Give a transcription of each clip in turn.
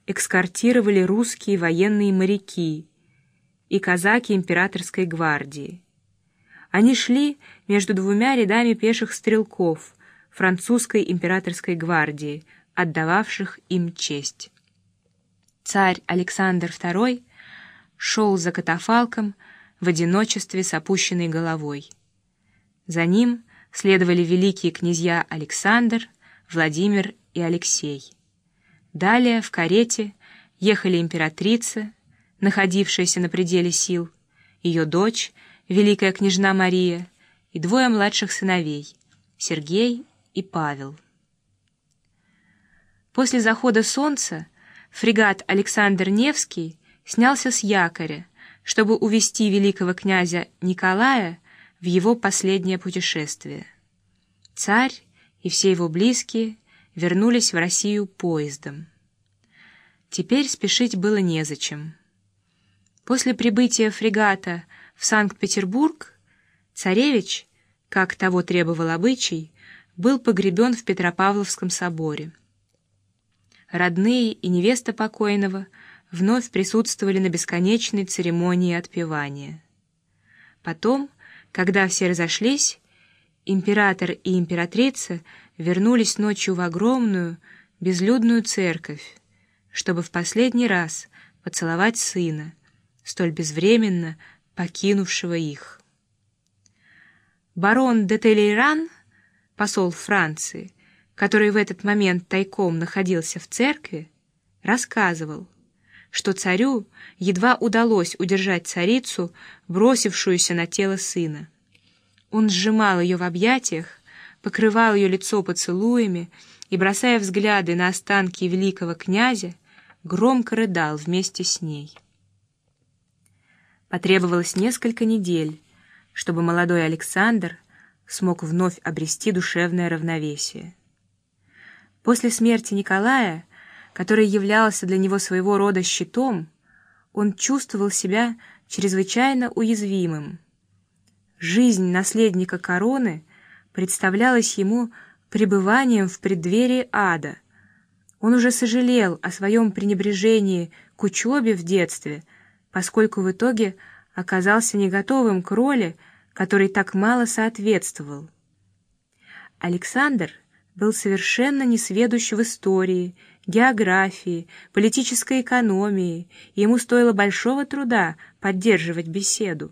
эскортировали русские военные моряки и казаки императорской гвардии. Они шли между двумя рядами пеших стрелков французской императорской гвардии, отдававших им честь. Царь Александр II шел за катафалком в одиночестве с опущенной головой. За ним следовали великие князья Александр, Владимир и Алексей. Далее в карете ехали императрица, находившаяся на пределе сил, ее дочь, великая княжна Мария, и двое младших сыновей, Сергей и Павел. После захода солнца фрегат Александр Невский снялся с якоря, чтобы увезти великого князя Николая в его последнее путешествие. Царь и все его близкие вернулись в Россию поездом. Теперь спешить было незачем. После прибытия фрегата в Санкт-Петербург царевич, как того требовал обычай, был погребен в Петропавловском соборе. Родные и невеста покойного вновь присутствовали на бесконечной церемонии отпевания. Потом, когда все разошлись, император и императрица вернулись ночью в огромную безлюдную церковь, чтобы в последний раз поцеловать сына, столь безвременно покинувшего их. Барон де Толейран, посол Франции, который в этот момент тайком находился в церкви, рассказывал, что царю едва удалось удержать царицу, бросившуюся на тело сына. Он сжимал ее в объятиях, покрывал ее лицо поцелуями и, бросая взгляды на останки великого князя, громко рыдал вместе с ней. Потребовалось несколько недель, чтобы молодой Александр смог вновь обрести душевное равновесие. После смерти Николая, который являлся для него своего рода щитом, он чувствовал себя чрезвычайно уязвимым. Жизнь наследника короны представлялась ему пребыванием в преддверии ада. Он уже сожалел о своем пренебрежении к учебе в детстве, поскольку в итоге оказался не готовым к роли, которой так мало соответствовал. Александр был совершенно несведущ в истории, географии, политической экономии, и ему стоило большого труда поддерживать беседу.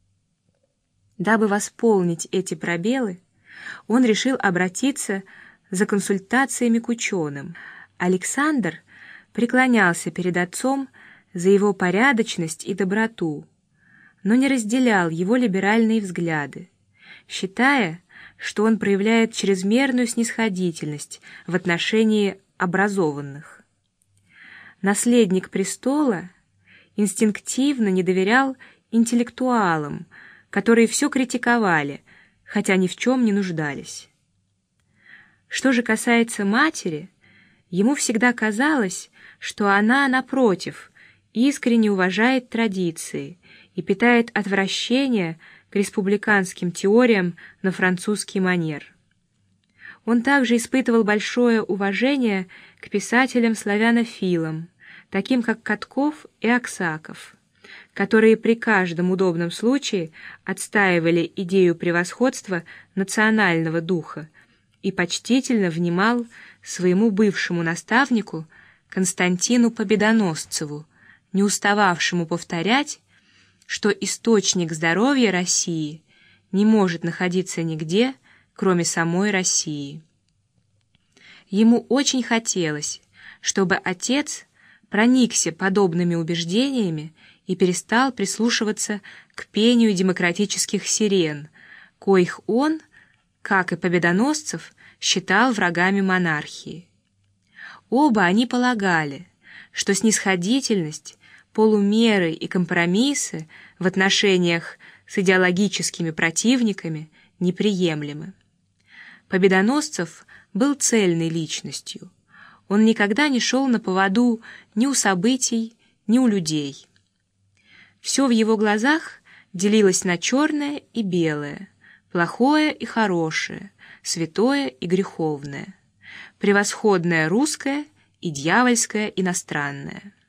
Дабы восполнить эти пробелы, он решил обратиться за консультациями к ученым. Александр преклонялся перед отцом за его порядочность и доброту, но не разделял его либеральные взгляды, считая, что он проявляет чрезмерную снисходительность в отношении образованных. Наследник престола инстинктивно не доверял интеллектуалам, которые все критиковали, хотя ни в чем не нуждались. Что же касается матери, ему всегда казалось, что она, напротив, искренне уважает традиции и питает отвращение к республиканским теориям на французский манер. Он также испытывал большое уважение к писателям-славянофилам, таким как Катков и Аксаков, которые при каждом удобном случае отстаивали идею превосходства национального духа, и почтительно внимал своему бывшему наставнику Константину Победоносцеву, не устававшему повторять, что источник здоровья России не может находиться нигде, кроме самой России. Ему очень хотелось, чтобы отец проникся подобными убеждениями и перестал прислушиваться к пению демократических сирен, коих он, как и Победоносцев, считал врагами монархии. Оба они полагали, что снисходительность, полумеры и компромиссы в отношениях с идеологическими противниками неприемлемы. Победоносцев был цельной личностью. Он никогда не шел на поводу ни у событий, ни у людей. Все в его глазах делилось на черное и белое, плохое и хорошее, святое и греховное, превосходное русское и дьявольское иностранное.